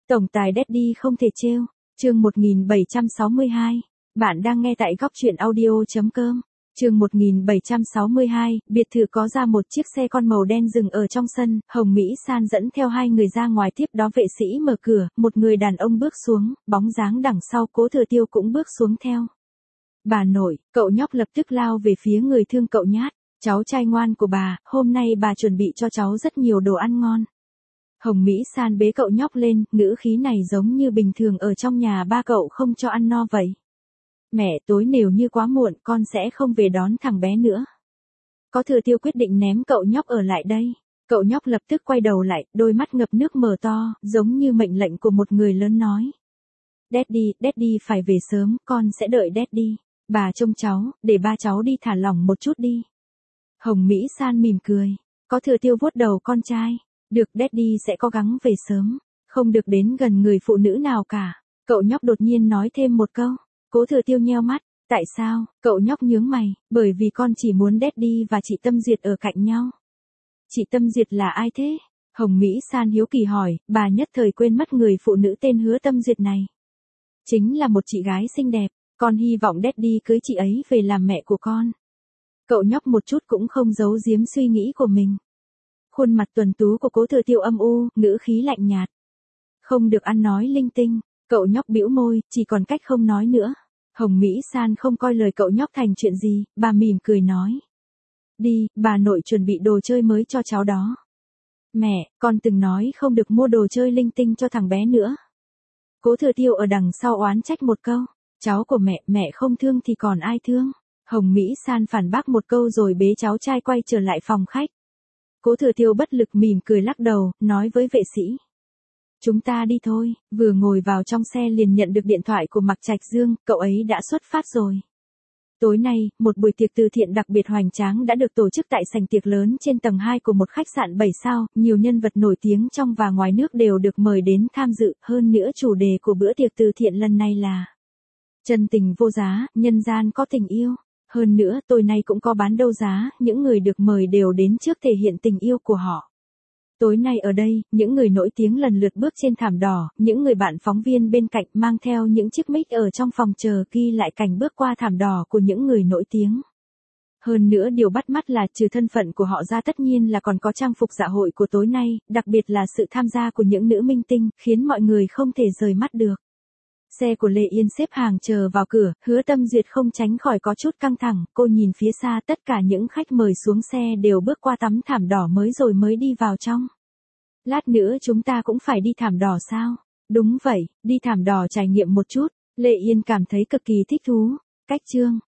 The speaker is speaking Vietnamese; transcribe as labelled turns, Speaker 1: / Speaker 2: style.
Speaker 1: Tổng tài Daddy không thể trêu. Chương 1762. Bạn đang nghe tại góc truyện audio.com. Chương 1762, biệt thự có ra một chiếc xe con màu đen dừng ở trong sân, Hồng Mỹ San dẫn theo hai người ra ngoài, tiếp đó vệ sĩ mở cửa, một người đàn ông bước xuống, bóng dáng đằng sau Cố Thừa Tiêu cũng bước xuống theo. Bà nội, cậu nhóc lập tức lao về phía người thương cậu nhát. Cháu trai ngoan của bà, hôm nay bà chuẩn bị cho cháu rất nhiều đồ ăn ngon. Hồng Mỹ San bế cậu nhóc lên, ngữ khí này giống như bình thường ở trong nhà ba cậu không cho ăn no vậy. Mẹ, tối nếu như quá muộn con sẽ không về đón thằng bé nữa. Có Thừa Tiêu quyết định ném cậu nhóc ở lại đây. Cậu nhóc lập tức quay đầu lại, đôi mắt ngập nước mở to, giống như mệnh lệnh của một người lớn nói. Daddy phải về sớm, con sẽ đợi Daddy. Bà trông cháu, để ba cháu đi thả lỏng một chút đi. Hồng Mỹ San mỉm cười. Có Thừa Tiêu vuốt đầu con trai. Được, Daddy sẽ cố gắng về sớm. Không được đến gần người phụ nữ nào cả. Cậu nhóc đột nhiên nói thêm một câu. Cố Thừa Tiêu nheo mắt. Tại sao? Cậu nhóc nhướng mày. Bởi vì con chỉ muốn Daddy và chị Tâm Duyệt ở cạnh nhau. Chị Tâm Duyệt là ai thế? Hồng Mỹ San hiếu kỳ hỏi. Bà nhất thời quên mất người phụ nữ tên Hứa Tâm Duyệt này. Chính là một chị gái xinh đẹp. Con hy vọng Daddy cưới chị ấy về làm mẹ của con. Cậu nhóc một chút cũng không giấu giếm suy nghĩ của mình. Khuôn mặt tuấn tú của Cố Thừa Tiêu âm u, ngữ khí lạnh nhạt. Không được ăn nói linh tinh. Cậu nhóc bĩu môi, chỉ còn cách không nói nữa. Hồng Mỹ San không coi lời cậu nhóc thành chuyện gì, bà mỉm cười nói. Đi, bà nội chuẩn bị đồ chơi mới cho cháu đó. Mẹ, con từng nói không được mua đồ chơi linh tinh cho thằng bé nữa. Cố Thừa Tiêu ở đằng sau oán trách một câu. Cháu của mẹ không thương thì còn ai thương. Hồng Mỹ San phản bác một câu rồi bế cháu trai quay trở lại phòng khách. Cố Thừa Tiêu bất lực mỉm cười lắc đầu, nói với vệ sĩ. Chúng ta đi thôi. Vừa ngồi vào trong xe liền nhận được điện thoại của Mạc Trạch Dương, cậu ấy đã xuất phát rồi. Tối nay, một buổi tiệc từ thiện đặc biệt hoành tráng đã được tổ chức tại sảnh tiệc lớn trên tầng 2 của một khách sạn 7 sao, nhiều nhân vật nổi tiếng trong và ngoài nước đều được mời đến tham dự, hơn nữa chủ đề của bữa tiệc từ thiện lần này là chân tình vô giá, nhân gian có tình yêu. Hơn nữa, tối nay cũng có bán đấu giá, những người được mời đều đến trước thể hiện tình yêu của họ. Tối nay ở đây, những người nổi tiếng lần lượt bước trên thảm đỏ, những người bạn phóng viên bên cạnh mang theo những chiếc mic ở trong phòng chờ ghi lại cảnh bước qua thảm đỏ của những người nổi tiếng. Hơn nữa điều bắt mắt là trừ thân phận của họ ra tất nhiên là còn có trang phục dạ hội của tối nay, đặc biệt là sự tham gia của những nữ minh tinh, khiến mọi người không thể rời mắt được. Xe của Lê Yên xếp hàng chờ vào cửa, Hứa Tâm Duyệt không tránh khỏi có chút căng thẳng, cô nhìn phía xa tất cả những khách mời xuống xe đều bước qua tấm thảm đỏ mới đi vào trong. Lát nữa chúng ta cũng phải đi thảm đỏ sao? Đúng vậy, đi thảm đỏ trải nghiệm một chút. Lê Yên cảm thấy cực kỳ thích thú. Cách chương